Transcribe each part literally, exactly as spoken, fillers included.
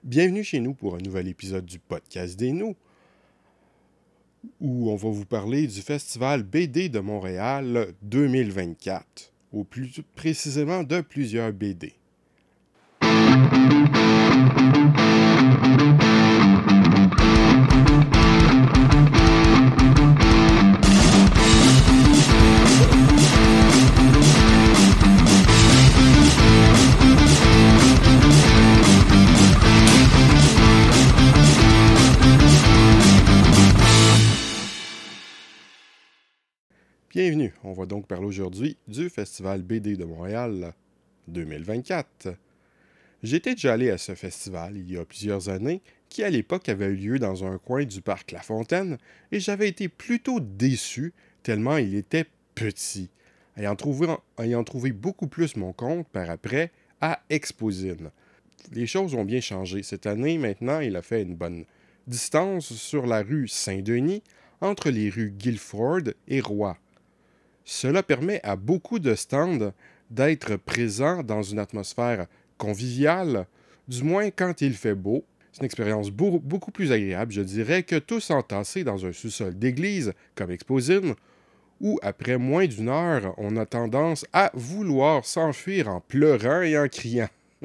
Bienvenue chez nous pour un nouvel épisode du podcast des nous, où on va vous parler du Festival B D de Montréal deux mille vingt-quatre, ou plus précisément de plusieurs B D. Bienvenue, on va donc parler aujourd'hui du Festival B D de Montréal deux mille vingt-quatre. J'étais déjà allé à ce festival il y a plusieurs années, qui à l'époque avait eu lieu dans un coin du parc La Fontaine, et j'avais été plutôt déçu tellement il était petit, ayant trouvé, ayant trouvé beaucoup plus mon compte par après à Exposine. Les choses ont bien changé. Cette année, maintenant, il a fait une bonne distance sur la rue Saint-Denis, entre les rues Guilford et Roy. Cela permet à beaucoup de stands d'être présents dans une atmosphère conviviale, du moins quand il fait beau. C'est une expérience beau- beaucoup plus agréable, je dirais, que tous entassés dans un sous-sol d'église, comme Exposine, où après moins d'une heure, on a tendance à vouloir s'enfuir en pleurant et en criant.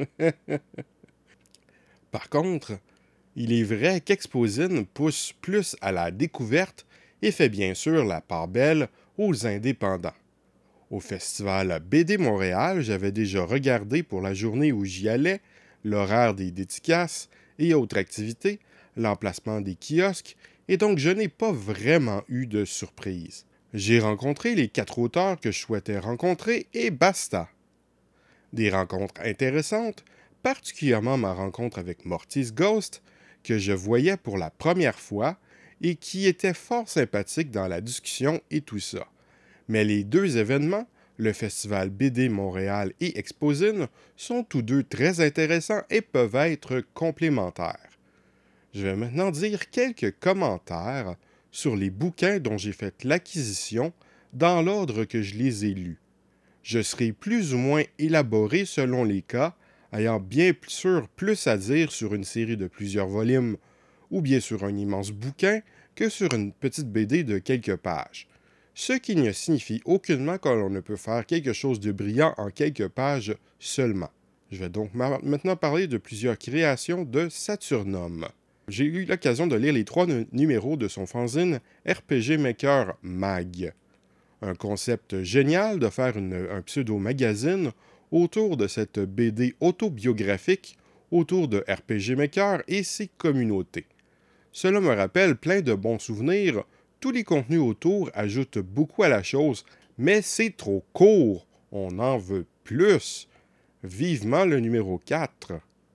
Par contre, il est vrai qu'Exposine pousse plus à la découverte et fait bien sûr la part belle aux indépendants. Au festival B D Montréal, j'avais déjà regardé pour la journée où j'y allais l'horaire des dédicaces et autres activités, l'emplacement des kiosques, et donc je n'ai pas vraiment eu de surprise. J'ai rencontré les quatre auteurs que je souhaitais rencontrer et basta. Des rencontres intéressantes, particulièrement ma rencontre avec Mortis Ghost, que je voyais pour la première fois et qui était fort sympathique dans la discussion et tout ça. Mais les deux événements, le Festival B D Montréal et Exposine, sont tous deux très intéressants et peuvent être complémentaires. Je vais maintenant dire quelques commentaires sur les bouquins dont j'ai fait l'acquisition dans l'ordre que je les ai lus. Je serai plus ou moins élaboré selon les cas, ayant bien sûr plus à dire sur une série de plusieurs volumes ou bien sur un immense bouquin que sur une petite B D de quelques pages. Ce qui ne signifie aucunement que l'on ne peut faire quelque chose de brillant en quelques pages seulement. Je vais donc ma- maintenant parler de plusieurs créations de Saturnum. J'ai eu l'occasion de lire les trois nu- numéros de son fanzine R P G Maker Mag. Un concept génial de faire une- un pseudo-magazine autour de cette B D autobiographique autour de R P G Maker et ses communautés. Cela me rappelle plein de bons souvenirs. Tous les contenus autour ajoutent beaucoup à la chose, mais c'est trop court. On en veut plus. Vivement le numéro quatre.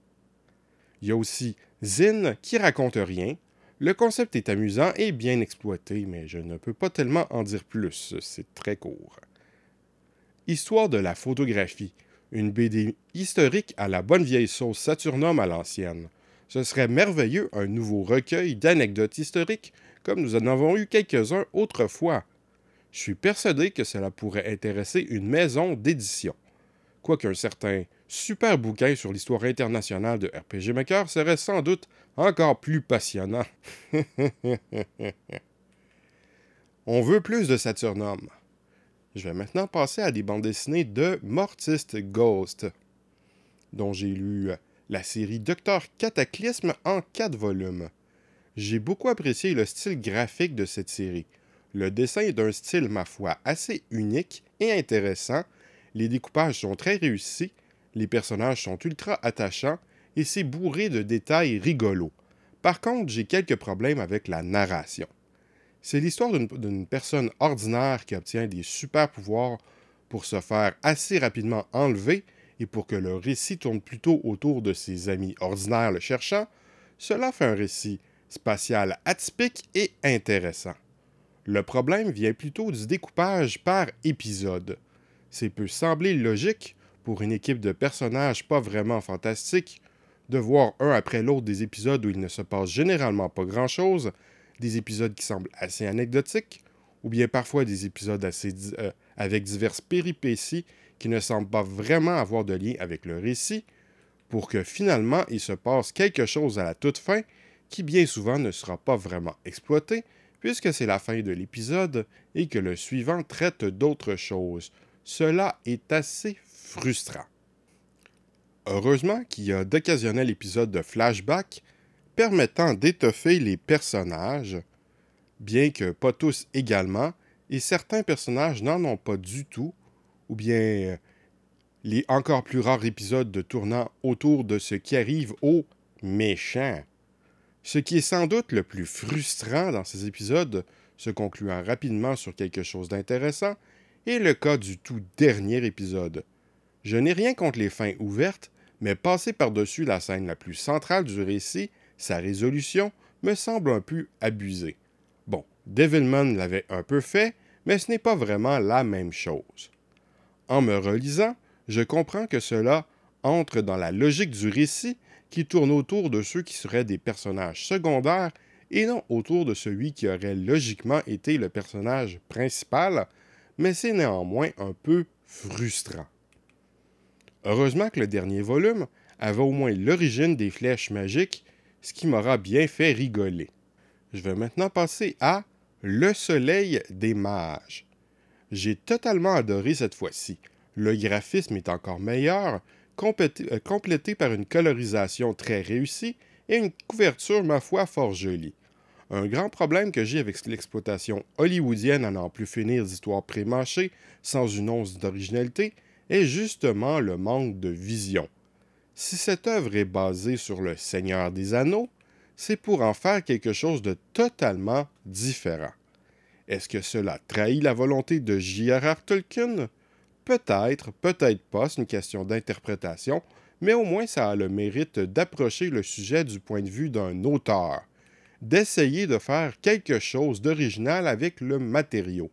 Il y a aussi Zine qui raconte rien. Le concept est amusant et bien exploité, mais je ne peux pas tellement en dire plus, c'est très court. Histoire de la photographie. Une B D historique à la bonne vieille sauce Saturnum à l'ancienne. Ce serait merveilleux un nouveau recueil d'anecdotes historiques, comme nous en avons eu quelques-uns autrefois. Je suis persuadé que cela pourrait intéresser une maison d'édition. Quoique un certain super bouquin sur l'histoire internationale de R P G Maker serait sans doute encore plus passionnant. On veut plus de Saturnum. Je vais maintenant passer à des bandes dessinées de Mortis Ghost, dont j'ai lu la série Docteur Cataclysme en quatre volumes. J'ai beaucoup apprécié le style graphique de cette série. Le dessin est d'un style, ma foi, assez unique et intéressant. Les découpages sont très réussis, les personnages sont ultra attachants et c'est bourré de détails rigolos. Par contre, j'ai quelques problèmes avec la narration. C'est l'histoire d'une, d'une personne ordinaire qui obtient des super pouvoirs pour se faire assez rapidement enlever et pour que le récit tourne plutôt autour de ses amis ordinaires le cherchant. Cela fait un récit spatial atypique et intéressant. Le problème vient plutôt du découpage par épisode. C'est peut sembler logique pour une équipe de personnages pas vraiment fantastiques de voir un après l'autre des épisodes où il ne se passe généralement pas grand-chose, des épisodes qui semblent assez anecdotiques, ou bien parfois des épisodes assez di- euh, avec diverses péripéties qui ne semblent pas vraiment avoir de lien avec le récit, pour que finalement il se passe quelque chose à la toute fin qui bien souvent ne sera pas vraiment exploité, puisque c'est la fin de l'épisode et que le suivant traite d'autre chose. Cela est assez frustrant. Heureusement qu'il y a d'occasionnels épisodes de flashback permettant d'étoffer les personnages, bien que pas tous également, et certains personnages n'en ont pas du tout, ou bien les encore plus rares épisodes de tournant autour de ce qui arrive aux méchants. Ce qui est sans doute le plus frustrant dans ces épisodes, se concluant rapidement sur quelque chose d'intéressant, est le cas du tout dernier épisode. Je n'ai rien contre les fins ouvertes, mais passer par-dessus la scène la plus centrale du récit, sa résolution, me semble un peu abusé. Bon, Devilman l'avait un peu fait, mais ce n'est pas vraiment la même chose. En me relisant, je comprends que cela entre dans la logique du récit qui tourne autour de ceux qui seraient des personnages secondaires et non autour de celui qui aurait logiquement été le personnage principal, mais c'est néanmoins un peu frustrant. Heureusement que le dernier volume avait au moins l'origine des flèches magiques, ce qui m'aura bien fait rigoler. Je vais maintenant passer à Le Soleil des Mages. J'ai totalement adoré cette fois-ci. Le graphisme est encore meilleur, complété, euh, complété par une colorisation très réussie et une couverture, ma foi, fort jolie. Un grand problème que j'ai avec l'exploitation hollywoodienne à n'en plus finir d'histoires pré-mâchées sans une once d'originalité est justement le manque de vision. Si cette œuvre est basée sur le Seigneur des Anneaux, c'est pour en faire quelque chose de totalement différent. Est-ce que cela trahit la volonté de J R R. Tolkien? Peut-être, peut-être pas, c'est une question d'interprétation, mais au moins ça a le mérite d'approcher le sujet du point de vue d'un auteur, d'essayer de faire quelque chose d'original avec le matériau.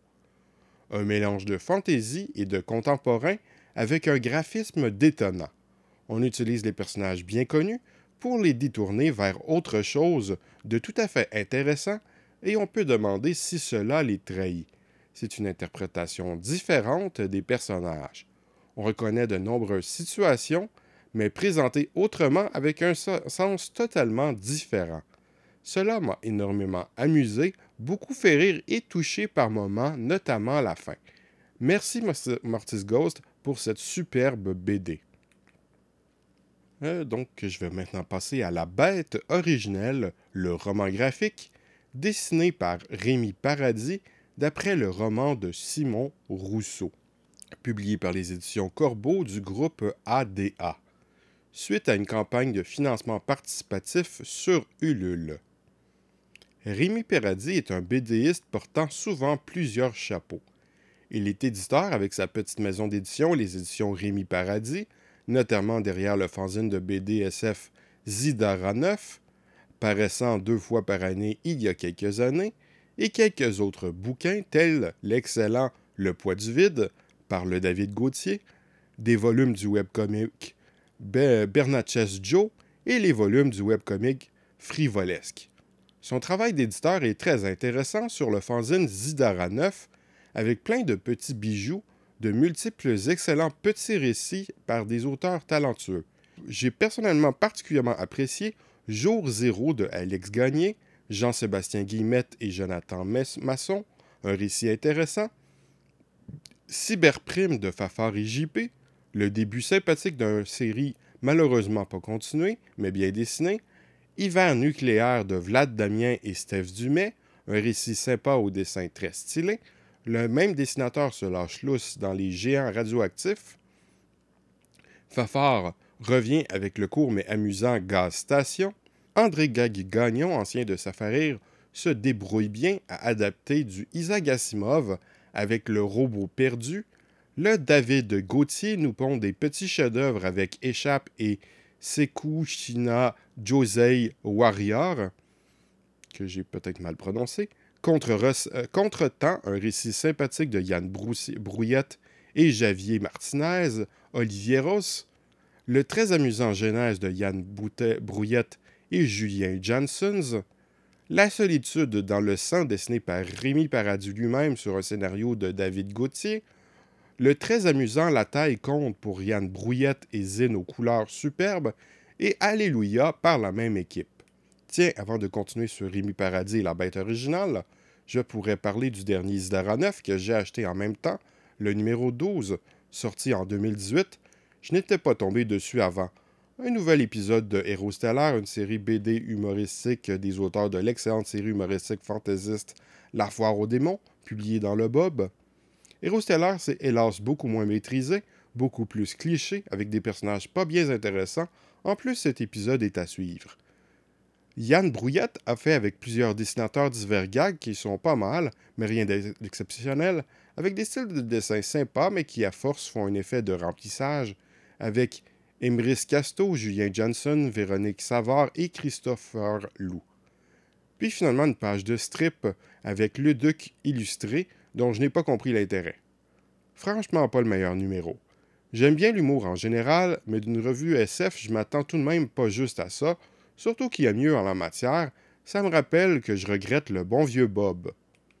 Un mélange de fantaisie et de contemporain avec un graphisme détonnant. On utilise les personnages bien connus pour les détourner vers autre chose de tout à fait intéressant et on peut demander si cela les trahit. C'est une interprétation différente des personnages. On reconnaît de nombreuses situations, mais présentées autrement avec un so- sens totalement différent. Cela m'a énormément amusé, beaucoup fait rire et touché par moments, notamment à la fin. Merci Mortis Ghost pour cette superbe B D. Euh, donc, je vais maintenant passer à La Bête originelle, le roman graphique, dessiné par Rémi Paradis, d'après le roman de Simon Rousseau, publié par les éditions Corbeau du groupe A D A, suite à une campagne de financement participatif sur Ulule. Rémi Paradis est un BDiste portant souvent plusieurs chapeaux. Il est éditeur avec sa petite maison d'édition, les éditions Rémi Paradis, notamment derrière le fanzine de B D S F Zidara neuf, paraissant deux fois par année il y a quelques années, et quelques autres bouquins tels l'excellent Le poids du vide, par le David Gauthier, des volumes du webcomic Be- Bernatchez Joe et les volumes du webcomic Frivolesque. Son travail d'éditeur est très intéressant sur le fanzine Zidara neuf, avec plein de petits bijoux, de multiples excellents petits récits par des auteurs talentueux. J'ai personnellement particulièrement apprécié Jour zéro de Alex Gagné, Jean-Sébastien Guillemette et Jonathan Masson, un récit intéressant, Cyberprime de Fafard et J P, le début sympathique d'une série malheureusement pas continuée, mais bien dessinée, Hiver nucléaire de Vlad Damien et Steph Dumais, un récit sympa au dessin très stylé, le même dessinateur se lâche lousse dans Les Géants radioactifs. Fafard revient avec le court mais amusant Gaz Station. André Gagnon, ancien de Safarir, se débrouille bien à adapter du Isaac Asimov avec Le Robot perdu. Le David Gauthier nous pond des petits chefs-d'œuvre avec Échappe et Sekou Shina Josei Warrior, que j'ai peut-être mal prononcé. Contre euh, Contre-temps, un récit sympathique de Yann Brouillette et Javier Martinez, Olivier Ross. Le très amusant Genèse de Yann Brouillette et Julien Janssens. La solitude dans le sang dessiné par Rémi Paradis lui-même sur un scénario de David Gauthier. Le très amusant La taille compte pour Yann Brouillette et Zine aux couleurs superbes, et Alléluia par la même équipe. Tiens, avant de continuer sur Rémi Paradis et la bête originale, je pourrais parler du dernier Isidara neuf que j'ai acheté en même temps, le numéro douze, sorti en deux mille dix-huit. Je n'étais pas tombé dessus avant. Un nouvel épisode de Héros Stellaire, une série B D humoristique des auteurs de l'excellente série humoristique fantaisiste La Foire aux démons, publiée dans le Bob. Héros Stellaire, c'est hélas beaucoup moins maîtrisé, beaucoup plus cliché, avec des personnages pas bien intéressants. En plus, cet épisode est à suivre. Yann Brouillette a fait avec plusieurs dessinateurs divers gags qui sont pas mal, mais rien d'exceptionnel, avec des styles de dessin sympas, mais qui à force font un effet de remplissage, avec Émeric Casteau, Julien Johnson, Véronique Savard et Christopher Lou. Puis finalement une page de strip avec Le Duc illustré, dont je n'ai pas compris l'intérêt. Franchement pas le meilleur numéro. J'aime bien l'humour en général, mais d'une revue S F, je m'attends tout de même pas juste à ça, surtout qu'il y a mieux en la matière. Ça me rappelle que je regrette le bon vieux Bob.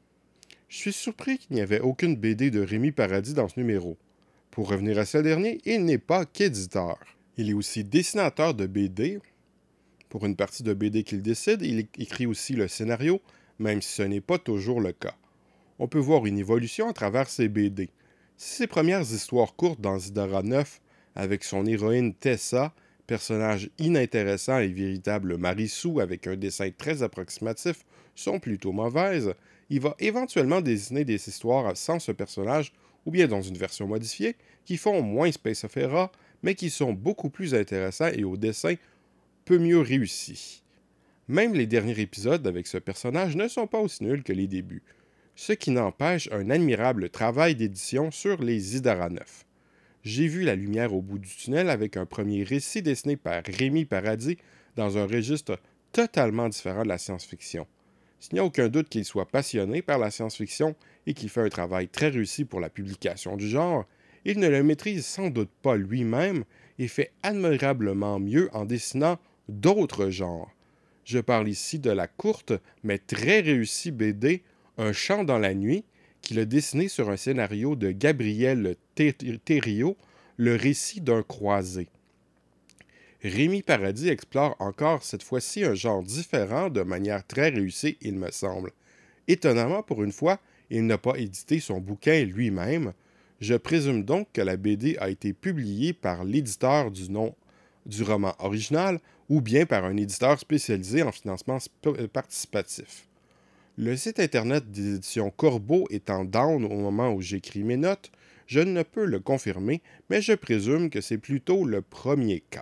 Je suis surpris qu'il n'y avait aucune B D de Rémi Paradis dans ce numéro. Pour revenir à ce dernier, il n'est pas qu'éditeur. Il est aussi dessinateur de B D. Pour une partie de B D qu'il décide, il écrit aussi le scénario, même si ce n'est pas toujours le cas. On peut voir une évolution à travers ses B D. Si ses premières histoires courtes dans Isidara neuf, avec son héroïne Tessa, personnage inintéressant et véritable Marissou avec un dessin très approximatif, sont plutôt mauvaises, il va éventuellement dessiner des histoires sans ce personnage, ou bien dans une version modifiée, qui font moins Space Opera, mais qui sont beaucoup plus intéressants et au dessin peu mieux réussis. Même les derniers épisodes avec ce personnage ne sont pas aussi nuls que les débuts, ce qui n'empêche un admirable travail d'édition sur les Isidara neuf. J'ai vu la lumière au bout du tunnel avec un premier récit dessiné par Rémi Paradis dans un registre totalement différent de la science-fiction. S'il n'y a aucun doute qu'il soit passionné par la science-fiction et qu'il fait un travail très réussi pour la publication du genre, il ne le maîtrise sans doute pas lui-même et fait admirablement mieux en dessinant d'autres genres. Je parle ici de la courte mais très réussie B D Un chant dans la nuit, qu'il a dessiné sur un scénario de Gabriel Thériault, Le récit d'un croisé. Rémi Paradis explore encore cette fois-ci un genre différent de manière très réussie, il me semble. Étonnamment, pour une fois, il n'a pas édité son bouquin lui-même. Je présume donc que la B D a été publiée par l'éditeur du nom du roman original ou bien par un éditeur spécialisé en financement participatif. Le site internet des éditions Corbeau étant down au moment où j'écris mes notes, je ne peux le confirmer, mais je présume que c'est plutôt le premier cas.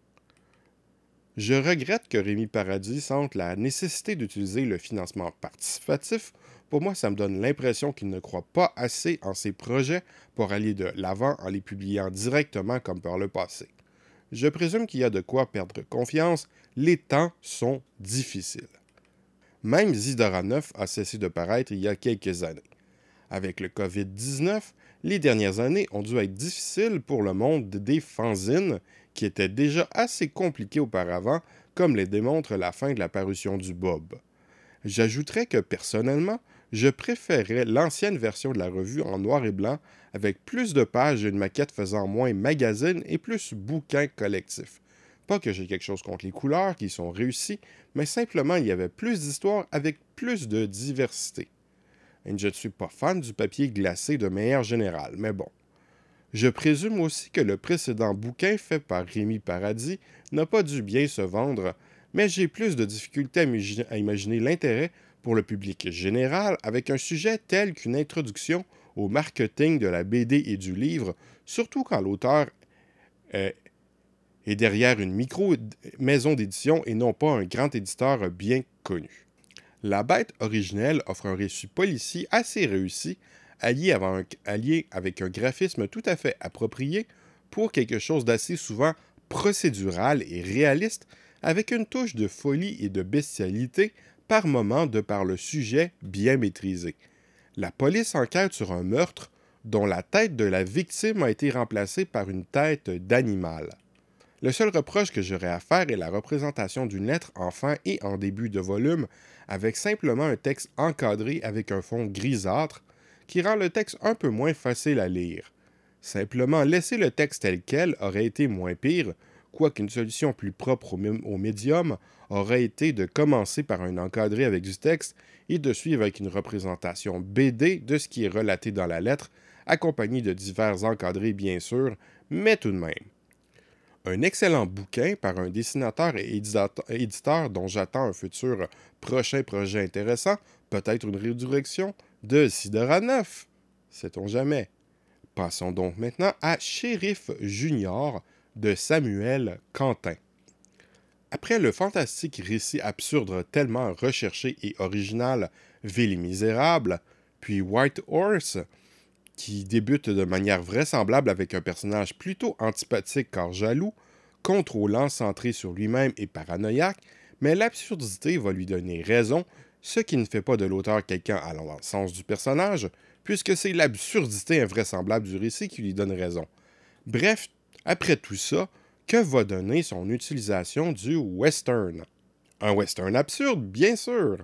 Je regrette que Rémi Paradis sente la nécessité d'utiliser le financement participatif. Pour moi, ça me donne l'impression qu'il ne croit pas assez en ses projets pour aller de l'avant en les publiant directement comme par le passé. Je présume qu'il y a de quoi perdre confiance, les temps sont difficiles. Même Isidara neuf a cessé de paraître il y a quelques années. Avec le covid dix-neuf, les dernières années ont dû être difficiles pour le monde des fanzines, qui était déjà assez compliqué auparavant, comme le démontre la fin de la parution du Bob. J'ajouterais que, personnellement, je préférais l'ancienne version de la revue en noir et blanc, avec plus de pages et une maquette faisant moins magazine et plus bouquin collectif. Pas que j'ai quelque chose contre les couleurs qui sont réussies, mais simplement il y avait plus d'histoires avec plus de diversité. Et je ne suis pas fan du papier glacé de manière générale, mais bon. Je présume aussi que le précédent bouquin fait par Rémi Paradis n'a pas dû bien se vendre, mais j'ai plus de difficultés à, imaginer, à imaginer l'intérêt pour le public général avec un sujet tel qu'une introduction au marketing de la B D et du livre, surtout quand l'auteur euh, est derrière une micro-maison d'édition et non pas un grand éditeur bien connu. La bête originelle offre un récit policier assez réussi, allié avec, un, allié avec un graphisme tout à fait approprié pour quelque chose d'assez souvent procédural et réaliste, avec une touche de folie et de bestialité par moment de par le sujet bien maîtrisé. La police enquête sur un meurtre dont la tête de la victime a été remplacée par une tête d'animal. Le seul reproche que j'aurais à faire est la représentation d'une lettre en fin et en début de volume, avec simplement un texte encadré avec un fond grisâtre, qui rend le texte un peu moins facile à lire. Simplement laisser le texte tel quel aurait été moins pire, quoiqu'une solution plus propre au, mé- au médium aurait été de commencer par un encadré avec du texte et de suivre avec une représentation B D de ce qui est relaté dans la lettre, accompagné de divers encadrés bien sûr, mais tout de même. Un excellent bouquin par un dessinateur et édita- éditeur dont j'attends un futur prochain projet intéressant, peut-être une résurrection, de Sidora neuf. Sait-on jamais. Passons donc maintenant à Shérif Junior de Samuel Quentin. Après le fantastique récit absurde tellement recherché et original Ville et Misérable, puis White Horse, qui débute de manière vraisemblable avec un personnage plutôt antipathique car jaloux, contrôlant, centré sur lui-même et paranoïaque, mais l'absurdité va lui donner raison, ce qui ne fait pas de l'auteur quelqu'un allant dans le sens du personnage, puisque c'est l'absurdité invraisemblable du récit qui lui donne raison. Bref, après tout ça, que va donner son utilisation du western? Un western absurde, bien sûr!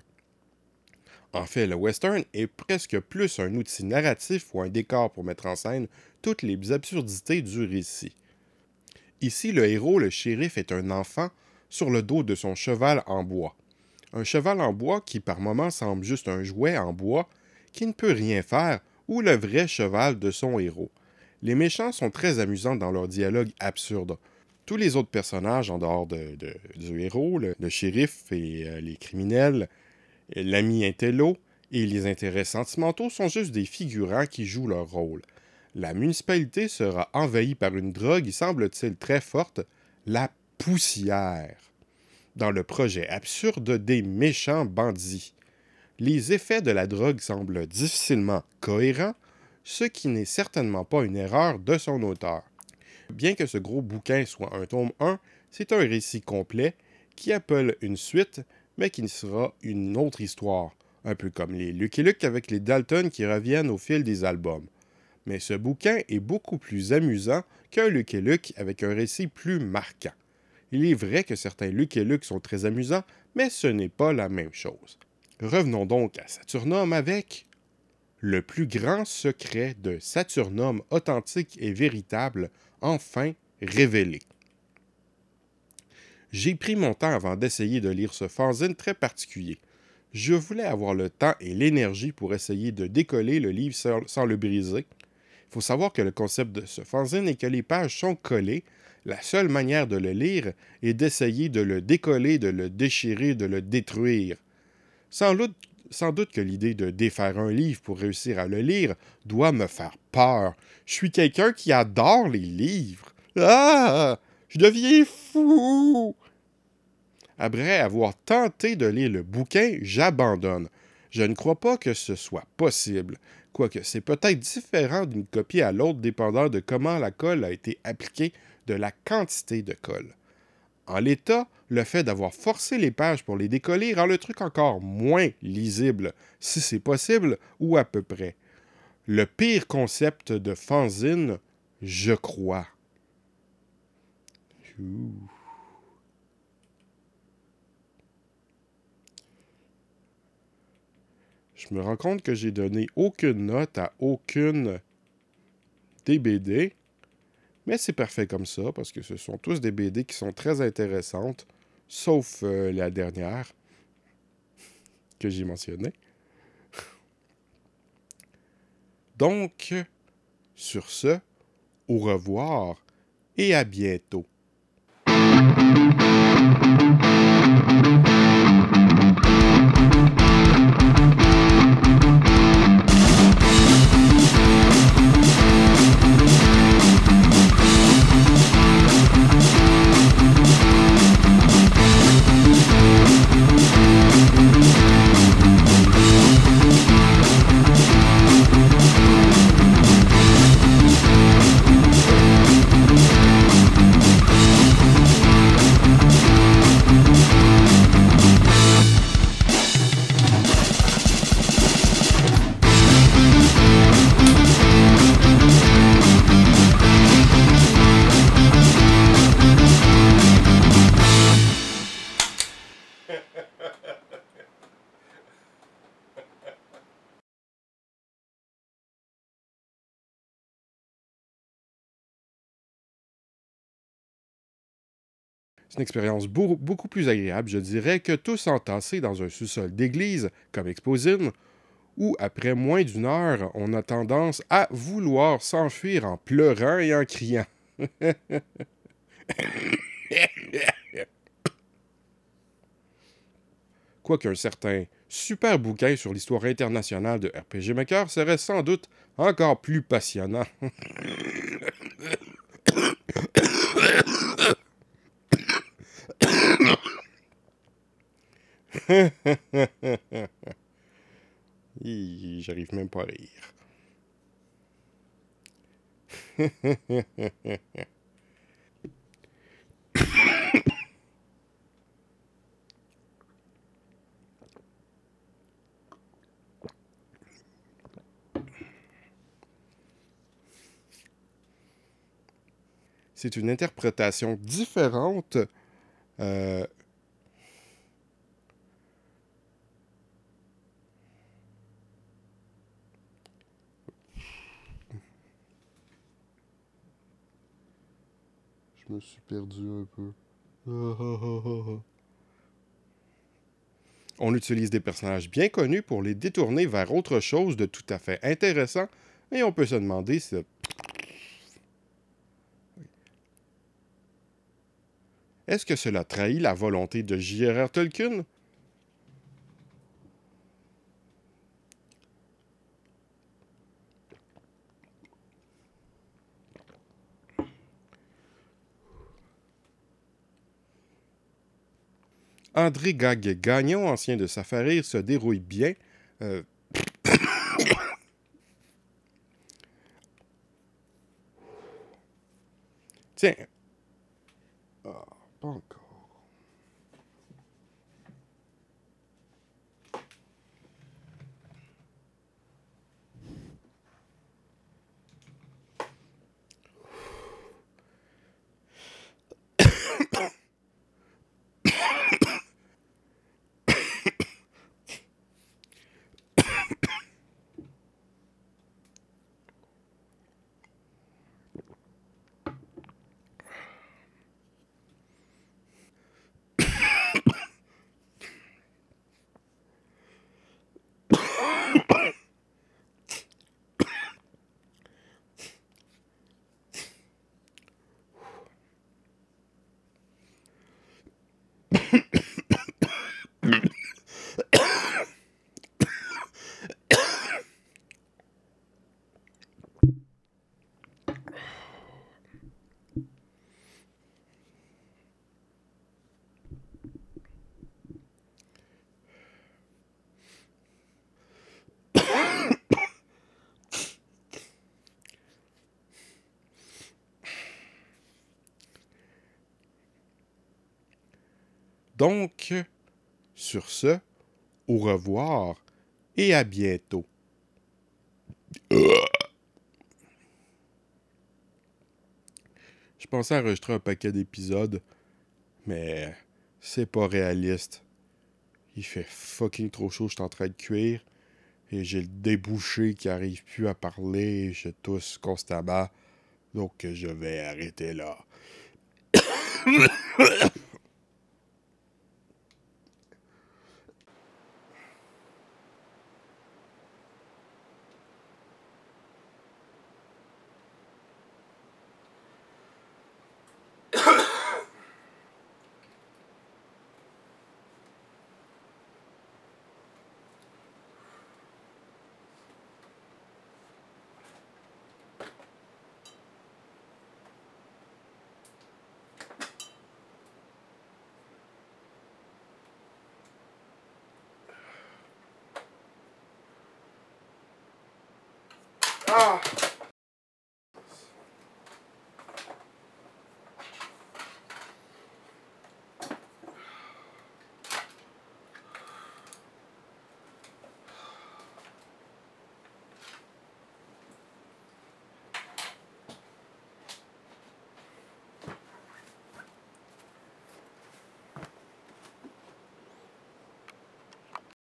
En fait, le western est presque plus un outil narratif ou un décor pour mettre en scène toutes les absurdités du récit. Ici, le héros, le shérif, est un enfant sur le dos de son cheval en bois. Un cheval en bois qui par moments semble juste un jouet en bois qui ne peut rien faire ou le vrai cheval de son héros. Les méchants sont très amusants dans leur dialogue absurde. Tous les autres personnages, en dehors de, de- du héros, le, le shérif et euh, les criminels, l'ami intello et les intérêts sentimentaux sont juste des figurants qui jouent leur rôle. La municipalité sera envahie par une drogue, semble-t-il très forte, la poussière, dans le projet absurde des méchants bandits. Les effets de la drogue semblent difficilement cohérents, ce qui n'est certainement pas une erreur de son auteur. Bien que ce gros bouquin soit un tome un, c'est un récit complet qui appelle une suite, mais qui sera une autre histoire, un peu comme les Lucky Luke avec les Dalton qui reviennent au fil des albums. Mais ce bouquin est beaucoup plus amusant qu'un Lucky Luke avec un récit plus marquant. Il est vrai que certains Lucky Luke sont très amusants, mais ce n'est pas la même chose. Revenons donc à Saturnum avec le plus grand secret de Saturnum authentique et véritable, enfin révélé. J'ai pris mon temps avant d'essayer de lire ce fanzine très particulier. Je voulais avoir le temps et l'énergie pour essayer de décoller le livre sans, sans le briser. Il faut savoir que le concept de ce fanzine est que les pages sont collées. La seule manière de le lire est d'essayer de le décoller, de le déchirer, de le détruire. Sans doute, sans doute que l'idée de défaire un livre pour réussir à le lire doit me faire peur. Je suis quelqu'un qui adore les livres. Ah! Je deviens fou! Après avoir tenté de lire le bouquin, j'abandonne. Je ne crois pas que ce soit possible, quoique c'est peut-être différent d'une copie à l'autre dépendant de comment la colle a été appliquée, de la quantité de colle. En l'état, le fait d'avoir forcé les pages pour les décoller rend le truc encore moins lisible, si c'est possible, ou à peu près. Le pire concept de fanzine, je crois. Ouh. Je me rends compte que j'ai donné aucune note à aucune des B D, mais c'est parfait comme ça, parce que ce sont tous des B D qui sont très intéressantes, sauf euh, la dernière que j'ai mentionnée. Donc, sur ce, au revoir et à bientôt. C'est une expérience beau- beaucoup plus agréable, je dirais, que tous entassés dans un sous-sol d'église, comme Exposine, où, après moins d'une heure, on a tendance à vouloir s'enfuir en pleurant et en criant. Quoiqu'un certain super bouquin sur l'histoire internationale de R P G Maker serait sans doute encore plus passionnant. Hi, J'arrive même pas à rire. C'est une interprétation différente. Euh, Je me suis perdu un peu. On utilise des personnages bien connus pour les détourner vers autre chose de tout à fait intéressant, et on peut se demander si... Est-ce que cela trahit la volonté de J R R. Tolkien? André Gag-Gagnon, ancien de Safarir, se dérouille bien. Euh... Tiens. Ah, pas encore. Donc, sur ce, au revoir et à bientôt. Je pensais enregistrer un paquet d'épisodes, mais c'est pas réaliste. Il fait fucking trop chaud, je suis en train de cuire, et j'ai le débouché qui arrive plus à parler, je tousse constamment, donc je vais arrêter là. Ah!